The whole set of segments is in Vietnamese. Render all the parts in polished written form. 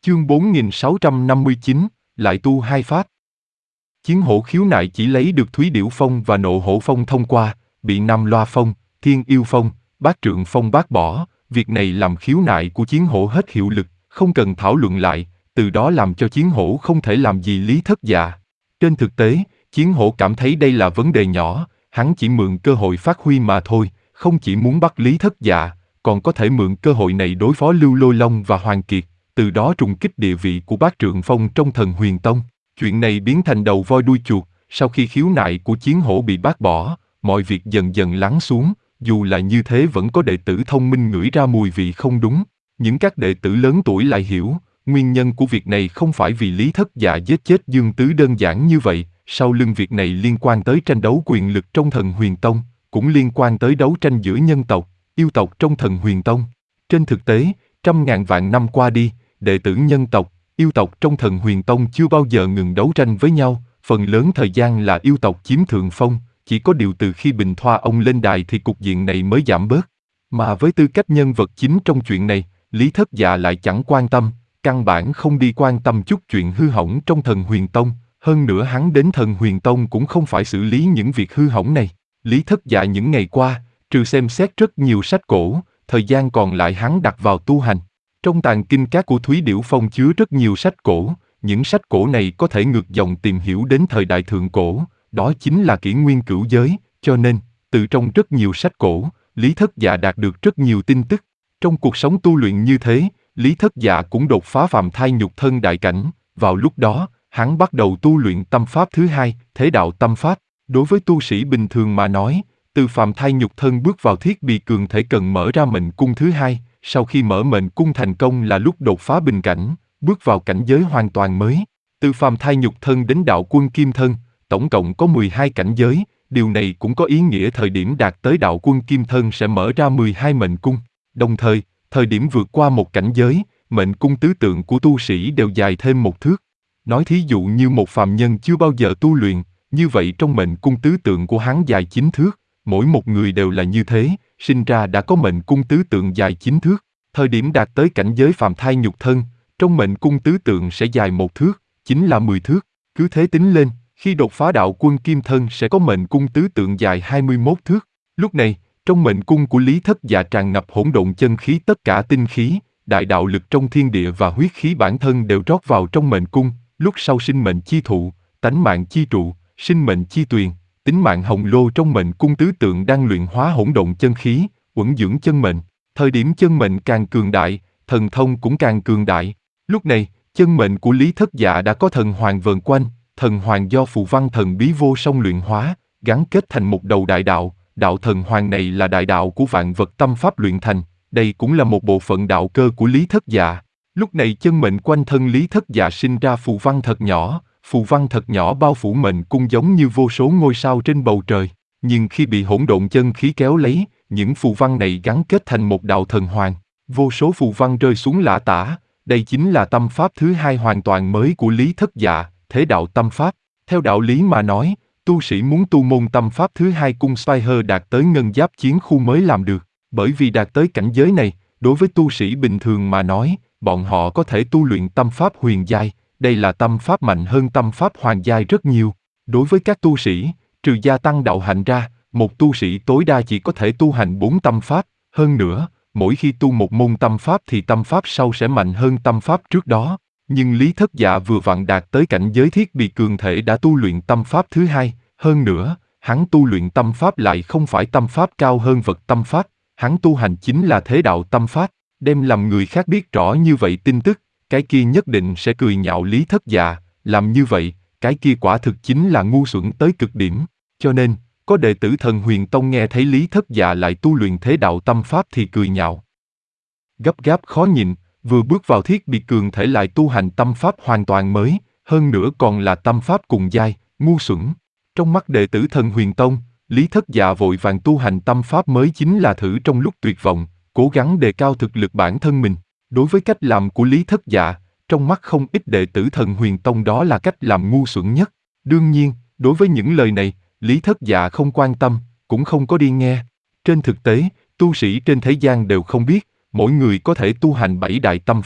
Chương 4659, lại tu hai pháp. Chiến hổ khiếu nại chỉ lấy được Thúy Điểu Phong và Nộ Hổ Phong thông qua, bị Nam Loa Phong, Thiên Yêu Phong, Bát Trượng Phong bác bỏ, việc này làm khiếu nại của chiến hổ hết hiệu lực, không cần thảo luận lại, từ đó làm cho chiến hổ không thể làm gì Lý Thất Dạ. Trên thực tế, chiến hổ cảm thấy đây là vấn đề nhỏ, hắn chỉ mượn cơ hội phát huy mà thôi, không chỉ muốn bắt Lý Thất Dạ, còn có thể mượn cơ hội này đối phó Lưu Lôi Long và Hoàng Kiệt, từ đó trùng kích địa vị của Bát Trượng Phong trong Thần Huyền Tông. Chuyện này biến thành đầu voi đuôi chuột, sau khi khiếu nại của chiến hổ bị bác bỏ, mọi việc dần dần lắng xuống, dù là như thế vẫn có đệ tử thông minh ngửi ra mùi vị không đúng. Những các đệ tử lớn tuổi lại hiểu, nguyên nhân của việc này không phải vì Lý Thất Dạ giết chết Dương Tứ đơn giản như vậy, sau lưng việc này liên quan tới tranh đấu quyền lực trong Thần Huyền Tông, cũng liên quan tới đấu tranh giữa nhân tộc, yêu tộc trong Thần Huyền Tông. Trên thực tế, trăm ngàn vạn năm qua đi, đệ tử nhân tộc, yêu tộc trong Thần Huyền Tông chưa bao giờ ngừng đấu tranh với nhau, phần lớn thời gian là yêu tộc chiếm thượng phong, chỉ có điều từ khi Bình Thoa ông lên đài thì cục diện này mới giảm bớt. Mà với tư cách nhân vật chính trong chuyện này, Lý Thất Dạ lại chẳng quan tâm, căn bản không đi quan tâm chút chuyện hư hỏng trong Thần Huyền Tông, hơn nữa hắn đến Thần Huyền Tông cũng không phải xử lý những việc hư hỏng này. Lý Thất Dạ những ngày qua, trừ xem xét rất nhiều sách cổ, thời gian còn lại hắn đặt vào tu hành. Trong tàng kinh các của Thúy Điểu Phong chứa rất nhiều sách cổ, những sách cổ này có thể ngược dòng tìm hiểu đến thời đại thượng cổ, đó chính là kỷ nguyên cửu giới, cho nên, từ trong rất nhiều sách cổ, Lý Thất Dạ đạt được rất nhiều tin tức. Trong cuộc sống tu luyện như thế, Lý Thất Dạ cũng đột phá phàm thai nhục thân đại cảnh, vào lúc đó, hắn bắt đầu tu luyện tâm pháp thứ hai, thế đạo tâm pháp. Đối với tu sĩ bình thường mà nói, từ phàm thai nhục thân bước vào thiết bị cường thể cần mở ra mệnh cung thứ hai, sau khi mở mệnh cung thành công là lúc đột phá bình cảnh, bước vào cảnh giới hoàn toàn mới. Từ phàm thai nhục thân đến đạo quân kim thân, tổng cộng có 12 cảnh giới, điều này cũng có ý nghĩa thời điểm đạt tới đạo quân kim thân sẽ mở ra 12 mệnh cung. Đồng thời, thời điểm vượt qua một cảnh giới, mệnh cung tứ tượng của tu sĩ đều dài thêm một thước. Nói thí dụ như một phàm nhân chưa bao giờ tu luyện, như vậy trong mệnh cung tứ tượng của hắn dài 9 thước, mỗi một người đều là như thế, sinh ra đã có mệnh cung tứ tượng dài 9 thước. Thời điểm đạt tới cảnh giới phàm thai nhục thân, trong mệnh cung tứ tượng sẽ dài 1 thước, chính là 10 thước. Cứ thế tính lên, khi đột phá đạo quân kim thân sẽ có mệnh cung tứ tượng dài 21 thước. Lúc này, trong mệnh cung của Lý Thất Dạ tràn ngập hỗn độn chân khí, tất cả tinh khí, đại đạo lực trong thiên địa và huyết khí bản thân đều rót vào trong mệnh cung, lúc sau sinh mệnh chi thụ, tánh mạng chi trụ, sinh mệnh chi tuyền, tính mạng hồng lô trong mệnh cung tứ tượng đang luyện hóa hỗn độn chân khí, uẩn dưỡng chân mệnh. Thời điểm chân mệnh càng cường đại, thần thông cũng càng cường đại. Lúc này, chân mệnh của Lý Thất Dạ đã có thần hoàng vờn quanh, thần hoàng do phù văn thần bí vô song luyện hóa, gắn kết thành một đầu đại đạo. Đạo thần hoàng này là đại đạo của vạn vật tâm pháp luyện thành, đây cũng là một bộ phận đạo cơ của Lý Thất Dạ. Lúc này chân mệnh quanh thân Lý Thất Dạ sinh ra phù văn thật nhỏ, phù văn thật nhỏ bao phủ mệnh cung giống như vô số ngôi sao trên bầu trời. Nhưng khi bị hỗn độn chân khí kéo lấy, những phù văn này gắn kết thành một đạo thần hoàng. Vô số phù văn rơi xuống lả tả, đây chính là tâm pháp thứ hai hoàn toàn mới của Lý Thất Dạ, thế đạo tâm pháp. Theo đạo lý mà nói, tu sĩ muốn tu môn tâm pháp thứ hai cung Spire đạt tới ngân giáp chiến khu mới làm được. Bởi vì đạt tới cảnh giới này, đối với tu sĩ bình thường mà nói, bọn họ có thể tu luyện tâm pháp huyền giai, đây là tâm pháp mạnh hơn tâm pháp hoàng giai rất nhiều. Đối với các tu sĩ, trừ gia tăng đạo hạnh ra, một tu sĩ tối đa chỉ có thể tu hành 4 tâm pháp, hơn nữa, mỗi khi tu một môn tâm pháp thì tâm pháp sau sẽ mạnh hơn tâm pháp trước đó. Nhưng Lý Thất Dạ vừa vặn đạt tới cảnh giới thiết bị cường thể đã tu luyện tâm pháp thứ hai, hơn nữa, hắn tu luyện tâm pháp lại không phải tâm pháp cao hơn vật tâm pháp, hắn tu hành chính là thế đạo tâm pháp, đem làm người khác biết rõ như vậy tin tức, cái kia nhất định sẽ cười nhạo Lý Thất Dạ, làm như vậy, cái kia quả thực chính là ngu xuẩn tới cực điểm, cho nên, có đệ tử Thần Huyền Tông nghe thấy Lý Thất Dạ lại tu luyện thế đạo tâm pháp thì cười nhạo. Gấp gáp khó nhịn, vừa bước vào thiết bị cường thể lại tu hành tâm pháp hoàn toàn mới, hơn nữa còn là tâm pháp cùng giai, ngu xuẩn. Trong mắt đệ tử Thần Huyền Tông, Lý Thất Dạ vội vàng tu hành tâm pháp mới chính là thử trong lúc tuyệt vọng, cố gắng đề cao thực lực bản thân mình. Đối với cách làm của Lý Thất Dạ, trong mắt không ít đệ tử Thần Huyền Tông đó là cách làm ngu xuẩn nhất. Đương nhiên, đối với những lời này, Lý Thất Dạ không quan tâm, cũng không có đi nghe. Trên thực tế, tu sĩ trên thế gian đều không biết, mỗi người có thể tu hành 7 đại tâm pháp,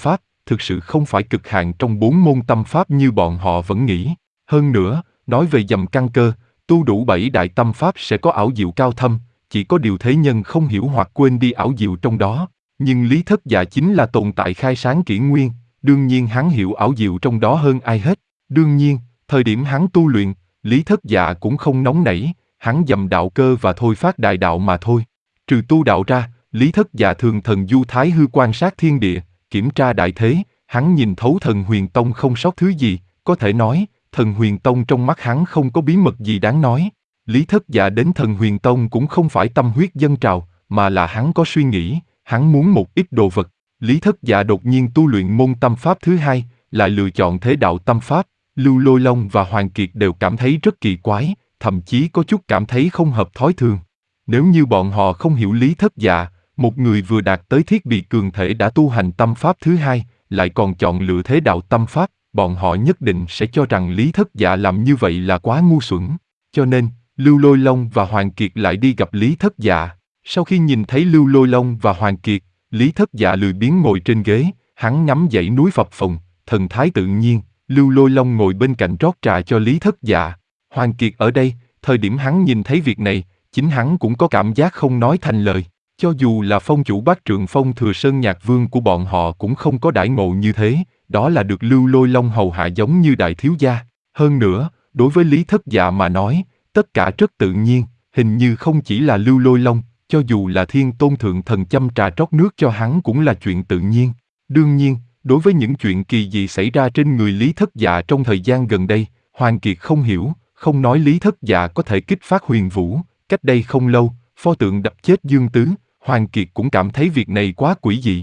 thực sự không phải cực hạn trong 4 môn tâm pháp như bọn họ vẫn nghĩ. Hơn nữa, nói về dầm căn cơ, tu đủ 7 đại tâm pháp sẽ có ảo diệu cao thâm, chỉ có điều thế nhân không hiểu hoặc quên đi ảo diệu trong đó. Nhưng Lý Thất Dạ chính là tồn tại khai sáng kỷ nguyên, đương nhiên hắn hiểu ảo diệu trong đó hơn ai hết. Đương nhiên, thời điểm hắn tu luyện, Lý Thất Dạ cũng không nóng nảy, hắn dầm đạo cơ và thôi phát đại đạo mà thôi. Trừ tu đạo ra, Lý Thất Dạ thường thần du thái hư quan sát thiên địa, kiểm tra đại thế, hắn nhìn thấu Thần Huyền Tông không sót thứ gì, có thể nói, Thần Huyền Tông trong mắt hắn không có bí mật gì đáng nói. Lý Thất Dạ đến Thần Huyền Tông cũng không phải tâm huyết dâng trào, mà là hắn có suy nghĩ, hắn muốn một ít đồ vật. Lý Thất Dạ đột nhiên tu luyện môn tâm pháp thứ hai, lại lựa chọn thế đạo tâm pháp. Lưu Lôi Long và Hoàng Kiệt đều cảm thấy rất kỳ quái, thậm chí có chút cảm thấy không hợp thói thường. Nếu như bọn họ không hiểu Lý Thất Dạ, một người vừa đạt tới thiết bị cường thể đã tu hành tâm pháp thứ hai, lại còn chọn lựa thế đạo tâm pháp, bọn họ nhất định sẽ cho rằng Lý Thất Dạ làm như vậy là quá ngu xuẩn. Cho nên, Lưu Lôi Long và Hoàng Kiệt lại đi gặp Lý Thất Dạ. Sau khi nhìn thấy Lưu Lôi Long và Hoàng Kiệt, Lý Thất Dạ lười biếng ngồi trên ghế, hắn ngắm dãy núi phập phồng, thần thái tự nhiên. Lưu Lôi Long ngồi bên cạnh rót trà cho Lý Thất Dạ. Hoàng Kiệt ở đây, thời điểm hắn nhìn thấy việc này, chính hắn cũng có cảm giác không nói thành lời. Cho dù là phong chủ Bát Trượng Phong Thừa Sơn Nhạc Vương của bọn họ cũng không có đãi ngộ như thế, đó là được Lưu Lôi Long hầu hạ giống như đại thiếu gia. Hơn nữa, đối với Lý Thất Dạ mà nói, tất cả rất tự nhiên, hình như không chỉ là Lưu Lôi Long, cho dù là Thiên Tôn Thượng Thần châm trà rót nước cho hắn cũng là chuyện tự nhiên. Đương nhiên, đối với những chuyện kỳ dị xảy ra trên người Lý Thất Dạ trong thời gian gần đây, Hoàng Kiệt không hiểu, không nói Lý Thất Dạ có thể kích phát huyền vũ. Cách đây không lâu, pho tượng đập chết Dương Tứ, Hoàng Kiệt cũng cảm thấy việc này quá quỷ dị.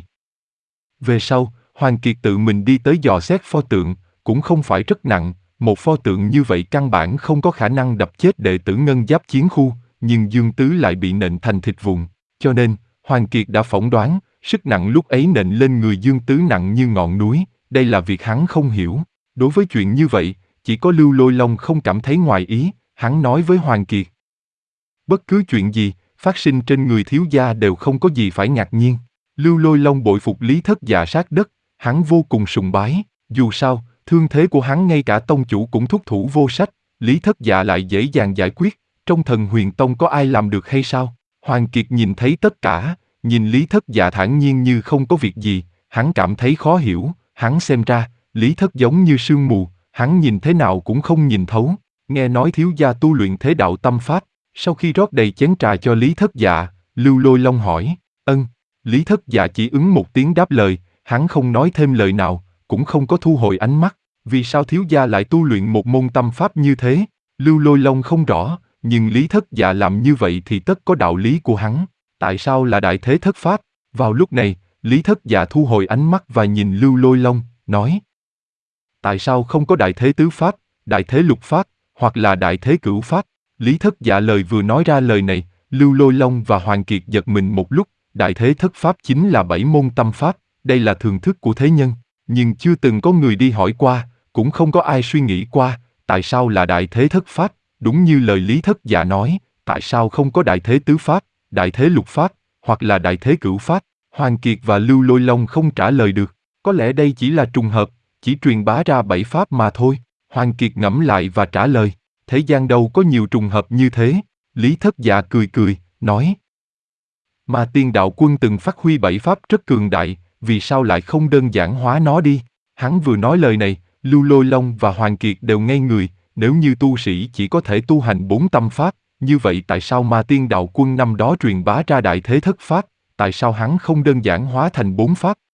Về sau, Hoàng Kiệt tự mình đi tới dò xét pho tượng, cũng không phải rất nặng, một pho tượng như vậy căn bản không có khả năng đập chết đệ tử Ngân Giáp Chiến Khu, nhưng Dương Tứ lại bị nện thành thịt vụn, cho nên, Hoàng Kiệt đã phỏng đoán, sức nặng lúc ấy nện lên người Dương Tứ nặng như ngọn núi, đây là việc hắn không hiểu. Đối với chuyện như vậy, chỉ có Lưu Lôi Long không cảm thấy ngoài ý, hắn nói với Hoàng Kiệt. Bất cứ chuyện gì, phát sinh trên người thiếu gia đều không có gì phải ngạc nhiên. Lưu Lôi Long bội phục Lý Thất Dạ sát đất, hắn vô cùng sùng bái, dù sao, thương thế của hắn ngay cả tông chủ cũng thúc thủ vô sách, Lý Thất Dạ lại dễ dàng giải quyết, trong Thần Huyền Tông có ai làm được hay sao? Hoàng Kiệt nhìn thấy tất cả, nhìn Lý Thất Dạ thản nhiên như không có việc gì, hắn cảm thấy khó hiểu, hắn xem ra, Lý Thất giống như sương mù, hắn nhìn thế nào cũng không nhìn thấu. Nghe nói thiếu gia tu luyện thế đạo tâm pháp, sau khi rót đầy chén trà cho Lý Thất Dạ, Lưu Lôi Long hỏi, ân. Lý Thất Dạ chỉ ứng một tiếng đáp lời, hắn không nói thêm lời nào, cũng không có thu hồi ánh mắt. Vì sao thiếu gia lại tu luyện một môn tâm pháp như thế? Lưu Lôi Long không rõ, nhưng Lý Thất Dạ làm như vậy thì tất có đạo lý của hắn. Tại sao là đại thế thất pháp? Vào lúc này, Lý Thất Dạ thu hồi ánh mắt và nhìn Lưu Lôi Long, nói. Tại sao không có đại thế tứ pháp, đại thế lục pháp, hoặc là đại thế cửu pháp? Lý Thất Dạ lời vừa nói ra lời này, Lưu Lôi Long và Hoàng Kiệt giật mình một lúc, đại thế thất pháp chính là 7 môn tâm pháp, đây là thường thức của thế nhân, nhưng chưa từng có người đi hỏi qua, cũng không có ai suy nghĩ qua, tại sao là đại thế thất pháp, đúng như lời Lý Thất Dạ nói, tại sao không có đại thế tứ pháp, đại thế lục pháp, hoặc là đại thế cửu pháp? Hoàng Kiệt và Lưu Lôi Long không trả lời được, có lẽ đây chỉ là trùng hợp, chỉ truyền bá ra 7 pháp mà thôi. Hoàng Kiệt ngẫm lại và trả lời, thế gian đâu có nhiều trùng hợp như thế. Lý Thất Dạ cười cười, nói. Mà Tiên Đạo Quân từng phát huy 7 pháp rất cường đại, vì sao lại không đơn giản hóa nó đi? Hắn vừa nói lời này, Lưu Lôi Long và Hoàng Kiệt đều ngây người, nếu như tu sĩ chỉ có thể tu hành 4 tâm pháp, như vậy tại sao mà Tiên Đạo Quân năm đó truyền bá ra đại thế thất pháp, tại sao hắn không đơn giản hóa thành 4 pháp?